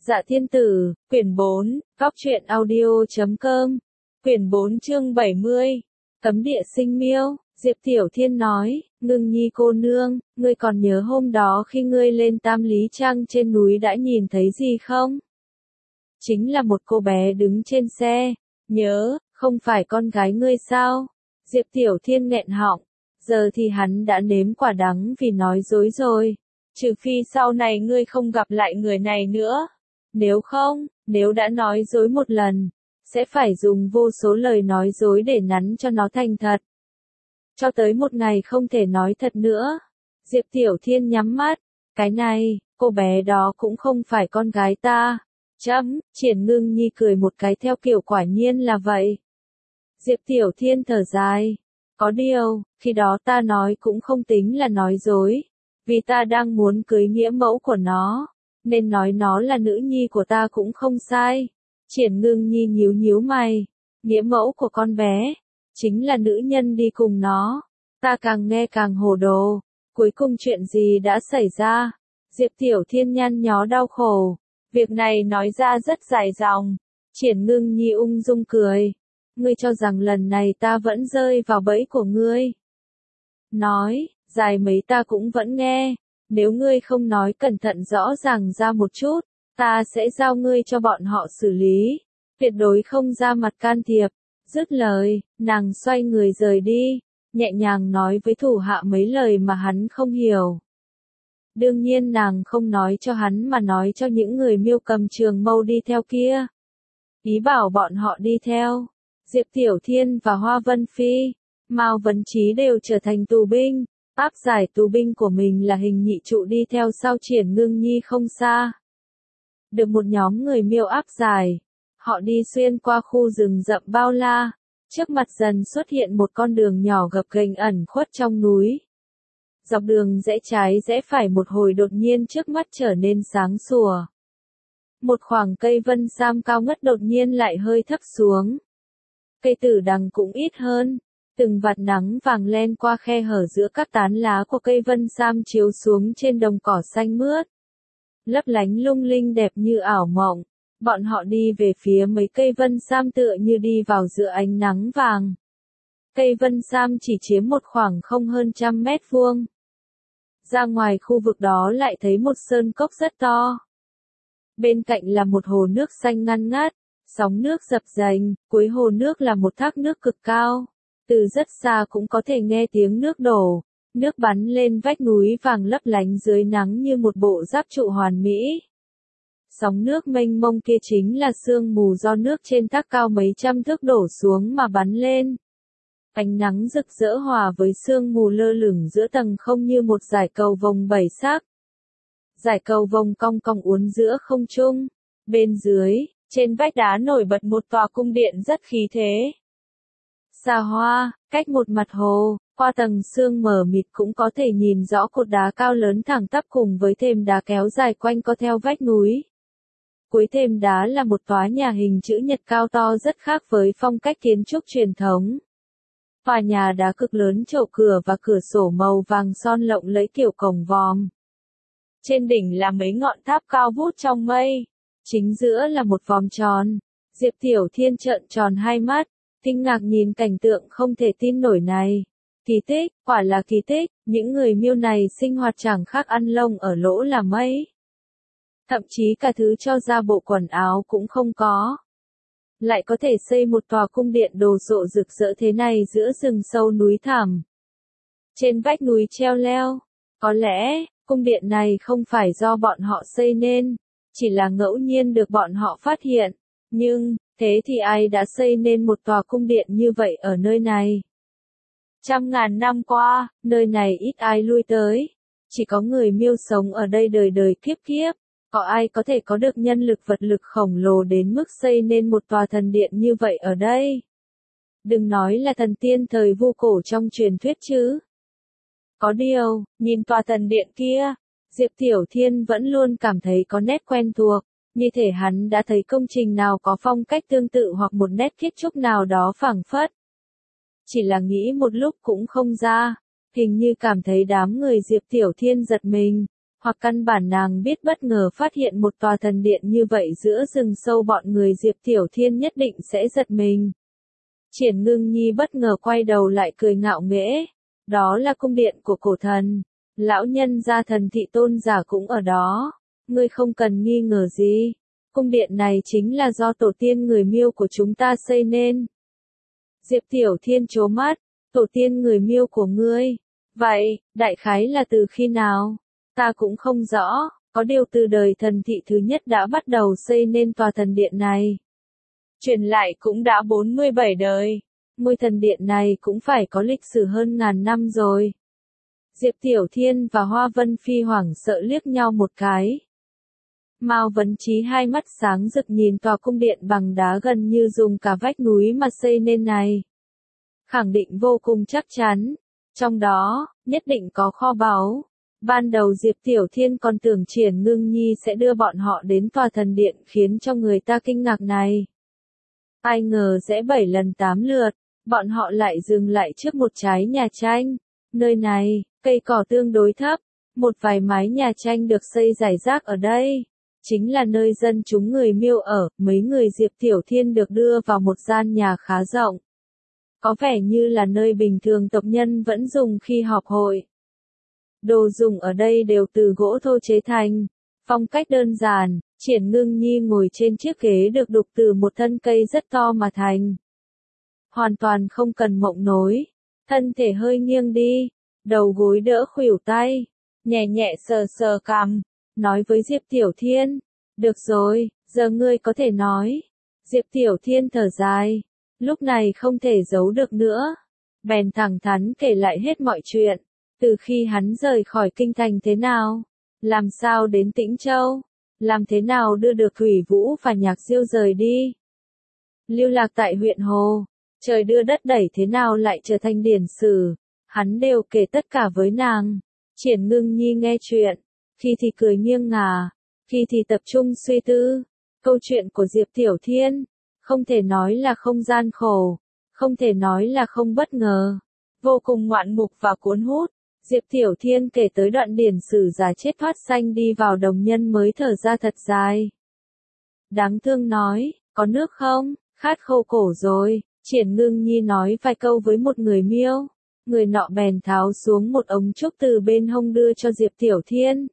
Dạ Thiên Tử, quyển 4, Góc truyện audio.com, quyển 4 chương 70, Cấm địa sinh miêu. Diệp Tiểu Thiên nói, Ngưng Nhi cô nương, ngươi còn nhớ hôm đó khi ngươi lên Tam Lý Trang trên núi đã nhìn thấy gì không? Chính là một cô bé đứng trên xe. Nhớ, không phải con gái ngươi sao? Diệp Tiểu Thiên nghẹn họng, giờ thì hắn đã nếm quả đắng vì nói dối rồi. Trừ phi sau này ngươi không gặp lại người này nữa. Nếu không, nếu đã nói dối một lần, sẽ phải dùng vô số lời nói dối để nắn cho nó thành thật. Cho tới một ngày không thể nói thật nữa. Diệp Tiểu Thiên nhắm mắt. Cái này, cô bé đó cũng không phải con gái ta. Triển Ngưng Nhi cười một cái theo kiểu quả nhiên là vậy. Diệp Tiểu Thiên thở dài. Có điều, khi đó ta nói cũng không tính là nói dối. Vì ta đang muốn cưới nghĩa mẫu của nó. Nên nói nó là nữ nhi của ta cũng không sai. Triển Ngưng Nhi nhíu nhíu mày. Nghĩa mẫu của con bé, chính là nữ nhân đi cùng nó. Ta càng nghe càng hồ đồ. Cuối cùng chuyện gì đã xảy ra? Diệp Tiểu Thiên nhăn nhó đau khổ. Việc này nói ra rất dài dòng. Triển Ngưng Nhi ung dung cười. Ngươi cho rằng lần này ta vẫn rơi vào bẫy của ngươi. Nói, dài mấy ta cũng vẫn nghe. Nếu ngươi không nói cẩn thận rõ ràng ra một chút, ta sẽ giao ngươi cho bọn họ xử lý. Tuyệt đối không ra mặt can thiệp. Dứt lời, nàng xoay người rời đi, nhẹ nhàng nói với thủ hạ mấy lời mà hắn không hiểu. Đương nhiên nàng không nói cho hắn mà nói cho những người Miêu cầm trường mâu đi theo kia. Ý bảo bọn họ đi theo. Diệp Tiểu Thiên và Hoa Vân Phi, Mao Vấn Chí đều trở thành tù binh. Áp giải tù binh của mình là Hình Nhị Trụ đi theo sau Triển Ngưng Nhi không xa. Được một nhóm người Miêu áp giải, họ đi xuyên qua khu rừng rậm bao la. Trước mặt dần xuất hiện một con đường nhỏ gập ghềnh ẩn khuất trong núi. Dọc đường rẽ trái rẽ phải một hồi đột nhiên trước mắt trở nên sáng sủa. Một khoảng cây vân sam cao ngất đột nhiên lại hơi thấp xuống. Cây tử đằng cũng ít hơn. Từng vạt nắng vàng len qua khe hở giữa các tán lá của cây vân sam chiếu xuống trên đồng cỏ xanh mướt. Lấp lánh lung linh đẹp như ảo mộng. Bọn họ đi về phía mấy cây vân sam tựa như đi vào giữa ánh nắng vàng. Cây vân sam chỉ chiếm một khoảng không hơn 100 mét vuông. Ra ngoài khu vực đó lại thấy một sơn cốc rất to. Bên cạnh là một hồ nước xanh ngăn ngát, sóng nước dập dềnh, cuối hồ nước là một thác nước cực cao. Từ rất xa cũng có thể nghe tiếng nước đổ, nước bắn lên vách núi vàng lấp lánh dưới nắng như một bộ giáp trụ hoàn mỹ. Sóng nước mênh mông kia chính là sương mù do nước trên thác cao mấy trăm thước đổ xuống mà bắn lên. Ánh nắng rực rỡ hòa với sương mù lơ lửng giữa tầng không như một dải cầu vồng bảy sắc. Dải cầu vồng cong cong uốn giữa không trung. Bên dưới, trên vách đá nổi bật một tòa cung điện rất khí thế. Xa hoa, cách một mặt hồ, qua tầng sương mờ mịt cũng có thể nhìn rõ cột đá cao lớn thẳng tắp cùng với thềm đá kéo dài quanh co theo vách núi. Cuối thềm đá là một tòa nhà hình chữ nhật cao to rất khác với phong cách kiến trúc truyền thống. Tòa nhà đá cực lớn chậu cửa và cửa sổ màu vàng son lộng lẫy kiểu cổng vòm. Trên đỉnh là mấy ngọn tháp cao vút trong mây. Chính giữa là một vòm tròn. Diệp Tiểu Thiên trợn tròn hai mắt, kinh ngạc nhìn cảnh tượng không thể tin nổi này. Kỳ tích, quả là kỳ tích, những người Miêu này sinh hoạt chẳng khác ăn lông ở lỗ là mấy. Thậm chí cả thứ cho ra bộ quần áo cũng không có. Lại có thể xây một tòa cung điện đồ sộ rực rỡ thế này giữa rừng sâu núi thẳm. Trên vách núi treo leo, có lẽ, cung điện này không phải do bọn họ xây nên, chỉ là ngẫu nhiên được bọn họ phát hiện. Nhưng, thế thì ai đã xây nên một tòa cung điện như vậy ở nơi này? Trăm ngàn năm qua, nơi này ít ai lui tới. Chỉ có người Miêu sống ở đây đời đời kiếp kiếp. Có ai có thể có được nhân lực vật lực khổng lồ đến mức xây nên một tòa thần điện như vậy ở đây? Đừng nói là thần tiên thời vu cổ trong truyền thuyết chứ. Có điều, nhìn tòa thần điện kia, Diệp Tiểu Thiên vẫn luôn cảm thấy có nét quen thuộc, như thể hắn đã thấy công trình nào có phong cách tương tự hoặc một nét kiến trúc nào đó phảng phất. Chỉ là nghĩ một lúc cũng không ra, hình như cảm thấy đám người Diệp Tiểu Thiên giật mình. hoặc căn bản nàng biết bất ngờ phát hiện một tòa thần điện như vậy giữa rừng sâu, bọn người Diệp Tiểu Thiên nhất định sẽ giật mình. Triển Ngưng Nhi bất ngờ quay đầu lại cười ngạo nghễ, đó là cung điện của cổ thần, lão nhân gia Thần Thị tôn giả cũng ở đó, ngươi không cần nghi ngờ gì, cung điện này chính là do tổ tiên người Miêu của chúng ta xây nên. Diệp Tiểu Thiên trố mắt, tổ tiên người Miêu của ngươi, vậy, đại khái là từ khi nào? Ta cũng không rõ, có điều từ đời Thần Thị thứ nhất đã bắt đầu xây nên tòa thần điện này. Truyền lại cũng đã 47 đời, ngôi thần điện này cũng phải có lịch sử hơn ngàn năm rồi. Diệp Tiểu Thiên và Hoa Vân Phi hoảng sợ liếc nhau một cái. Mao Vấn Chí hai mắt sáng rực nhìn tòa cung điện bằng đá gần như dùng cả vách núi mà xây nên này. Khẳng định vô cùng chắc chắn, trong đó, nhất định có kho báu. Ban đầu Diệp Tiểu Thiên còn tưởng Triển Ngưng Nhi sẽ đưa bọn họ đến tòa thần điện khiến cho người ta kinh ngạc này. Ai ngờ rẽ 7 lần 8 lượt, bọn họ lại dừng lại trước một trái nhà tranh. Nơi này, cây cỏ tương đối thấp, một vài mái nhà tranh được xây rải rác ở đây. Chính là nơi dân chúng người Miêu ở, mấy người Diệp Tiểu Thiên được đưa vào một gian nhà khá rộng. Có vẻ như là nơi bình thường tộc nhân vẫn dùng khi họp hội. Đồ dùng ở đây đều từ gỗ thô chế thành, phong cách đơn giản. Triển Ngưng Nhi ngồi trên chiếc ghế được đục từ một thân cây rất to mà thành. Hoàn toàn không cần mộng nối, thân thể hơi nghiêng đi, đầu gối đỡ khuỷu tay, nhẹ nhẹ sờ sờ cằm, nói với Diệp Tiểu Thiên, được rồi, giờ ngươi có thể nói. Diệp Tiểu Thiên thở dài, lúc này không thể giấu được nữa, bèn thẳng thắn kể lại hết mọi chuyện, từ khi hắn rời khỏi kinh thành thế nào, làm sao đến Tĩnh Châu. Làm thế nào đưa được Thủy Vũ và Nhạc Diêu rời đi? Lưu lạc tại huyện Hồ, trời đưa đất đẩy thế nào lại trở thành điển sử, hắn đều kể tất cả với nàng. Triển Ngưng Nhi nghe chuyện, khi thì cười nghiêng ngả, khi thì tập trung suy tư. Câu chuyện của Diệp Tiểu Thiên, không thể nói là không gian khổ, không thể nói là không bất ngờ, vô cùng ngoạn mục và cuốn hút. Diệp Tiểu Thiên kể tới đoạn điển sử già chết thoát xanh đi vào đồng nhân mới thở ra thật dài. Đáng thương nói, có nước không, khát khô cổ rồi. Triển Ngưng Nhi nói vài câu với một người Miêu, người nọ bèn tháo xuống một ống trúc từ bên hông đưa cho Diệp Tiểu Thiên.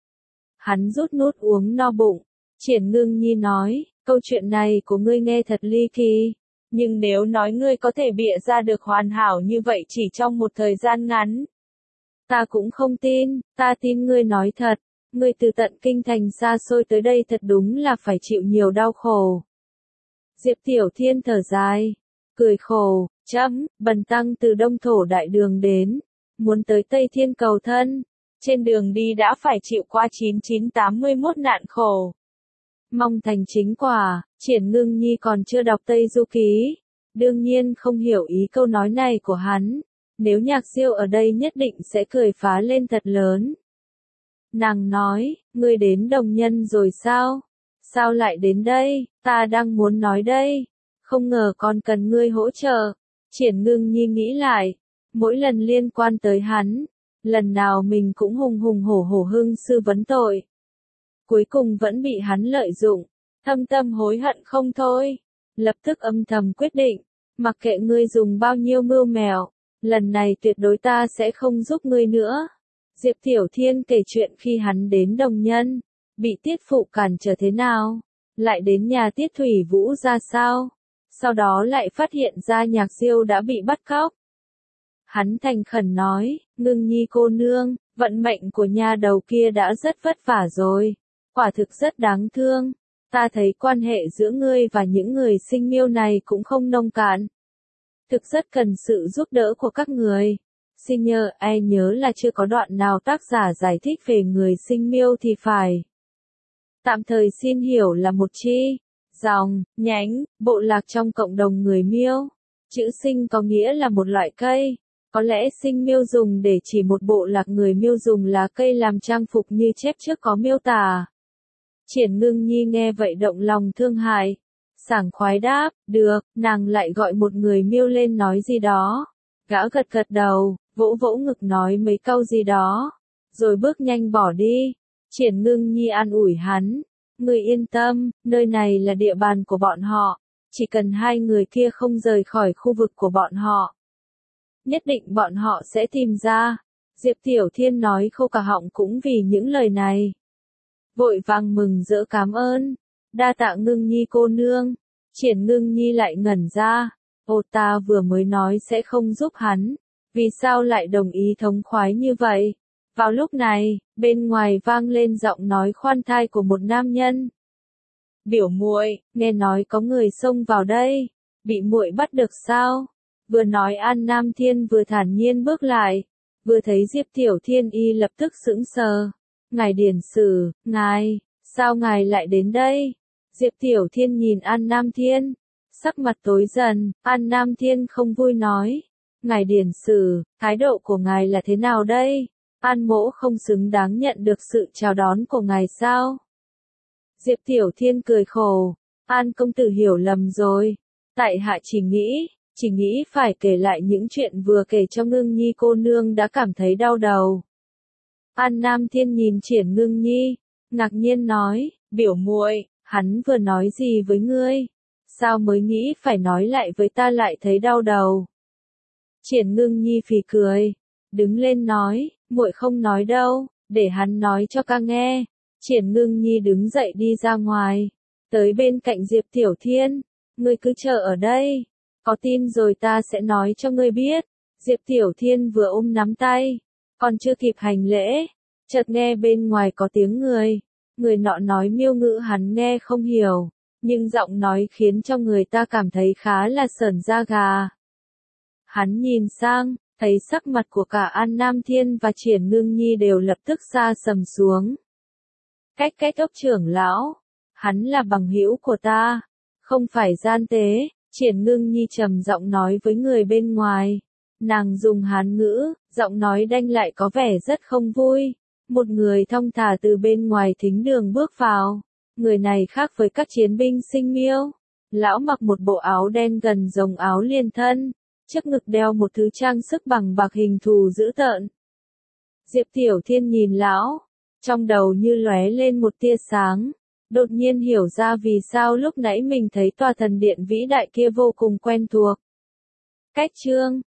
Hắn rút nút uống no bụng. Triển Ngưng Nhi nói, câu chuyện này của ngươi nghe thật ly kỳ, nhưng nếu nói ngươi có thể bịa ra được hoàn hảo như vậy chỉ trong một thời gian ngắn, ta cũng không tin, ta tin ngươi nói thật, ngươi từ tận kinh thành xa xôi tới đây thật đúng là phải chịu nhiều đau khổ. Diệp Tiểu Thiên thở dài, cười khổ, bần tăng từ Đông Thổ Đại Đường đến, muốn tới Tây Thiên cầu thân, trên đường đi đã phải chịu qua 9981 nạn khổ. Mong thành chính quả. Triển Ngưng Nhi còn chưa đọc Tây Du Ký, đương nhiên không hiểu ý câu nói này của hắn. Nếu Nhạc Diêu ở đây nhất định sẽ cười phá lên thật lớn. Nàng nói, ngươi đến Đồng Nhân rồi sao? Sao lại đến đây? Ta đang muốn nói đây. Không ngờ còn cần ngươi hỗ trợ. Triển Ngưng Nhi nghĩ lại, mỗi lần liên quan tới hắn, lần nào mình cũng hùng hùng hổ hổ hưng sư vấn tội. Cuối cùng vẫn bị hắn lợi dụng, thâm tâm hối hận không thôi. Lập tức âm thầm quyết định, mặc kệ ngươi dùng bao nhiêu mưu mèo, lần này tuyệt đối ta sẽ không giúp ngươi nữa. Diệp Tiểu Thiên kể chuyện khi hắn đến Đồng Nhân, bị Tiết Phụ cản trở thế nào, lại đến nhà Tiết Thủy Vũ ra sao, sau đó lại phát hiện ra Nhạc Diêu đã bị bắt cóc. Hắn thành khẩn nói, Ngưng Nhi cô nương, vận mệnh của nhà đầu kia đã rất vất vả rồi, quả thực rất đáng thương. Ta thấy quan hệ giữa ngươi và những người Sinh Miêu này cũng không nông cạn, thực rất cần sự giúp đỡ của các người. Xin nhớ là chưa có đoạn nào tác giả giải thích về người Sinh Miêu thì phải. Tạm thời xin hiểu là một chi, dòng, nhánh, bộ lạc trong cộng đồng người Miêu. Chữ Sinh có nghĩa là một loại cây. Có lẽ Sinh Miêu dùng để chỉ một bộ lạc người Miêu dùng lá cây làm trang phục như chép trước có miêu tả. Triển Ngưng Nhi nghe vậy động lòng thương hại. Sảng khoái đáp, được, nàng lại gọi một người Miêu lên nói gì đó. Gã gật gật đầu, vỗ vỗ ngực nói mấy câu gì đó, rồi bước nhanh bỏ đi. Triển Ngưng Nhi an ủi hắn, ngươi yên tâm, nơi này là địa bàn của bọn họ, chỉ cần hai người kia không rời khỏi khu vực của bọn họ. Nhất định bọn họ sẽ tìm ra. Diệp Tiểu Thiên nói khô cả họng cũng vì những lời này. Vội vàng mừng rỡ cảm ơn. Đa tạ Ngưng Nhi cô nương. Triển Ngưng Nhi lại ngẩn ra. Ô ta vừa mới nói sẽ không giúp hắn. Vì sao lại đồng ý thống khoái như vậy? Vào lúc này, bên ngoài vang lên giọng nói khoan thai của một nam nhân. Biểu muội, nghe nói có người xông vào đây. Bị muội bắt được sao? Vừa nói An Nam Thiên vừa thản nhiên bước lại. Vừa thấy Diệp Tiểu Thiên y lập tức sững sờ. Ngài Điển Sử, ngài, sao ngài lại đến đây? Diệp Tiểu Thiên nhìn An Nam Thiên. Sắc mặt tối dần, An Nam Thiên không vui nói. Ngài Điển Sử, thái độ của ngài là thế nào đây? An mỗ không xứng đáng nhận được sự chào đón của ngài sao? Diệp Tiểu Thiên cười khổ. An công tử hiểu lầm rồi. Tại hạ chỉ nghĩ phải kể lại những chuyện vừa kể cho Ngưng Nhi cô nương đã cảm thấy đau đầu. An Nam Thiên nhìn Triển Ngưng Nhi, ngạc nhiên nói, biểu muội, hắn vừa nói gì với ngươi? Sao mới nghĩ phải nói lại với ta lại thấy đau đầu? Triển Ngưng Nhi phì cười, đứng lên nói, muội không nói đâu, để hắn nói cho ca nghe. Triển Ngưng Nhi đứng dậy đi ra ngoài, tới bên cạnh Diệp Tiểu Thiên, ngươi cứ chờ ở đây, có tin rồi ta sẽ nói cho ngươi biết. Diệp Tiểu Thiên vừa ôm nắm tay, còn chưa kịp hành lễ, chợt nghe bên ngoài có tiếng người nọ nói miêu ngữ hắn nghe không hiểu, nhưng giọng nói khiến cho người ta cảm thấy khá là sởn da gà. Hắn nhìn sang, thấy sắc mặt của cả An Nam Thiên và Triển Ngưng Nhi đều lập tức sa sầm xuống. Cách ốc trưởng lão, hắn là bằng hữu của ta, không phải gian tế. Triển Ngưng Nhi trầm giọng nói với người bên ngoài. Nàng dùng Hán ngữ, giọng nói đanh lại có vẻ rất không vui. Một người thong thả từ bên ngoài thính đường bước vào. Người này khác với các chiến binh Sinh Miêu. Lão mặc một bộ áo đen gần giống áo liền thân. Trước ngực đeo một thứ trang sức bằng bạc hình thù dữ tợn. Diệp Tiểu Thiên nhìn lão, trong đầu như lóe lên một tia sáng. Đột nhiên hiểu ra vì sao lúc nãy mình thấy tòa thần điện vĩ đại kia vô cùng quen thuộc. Cách chương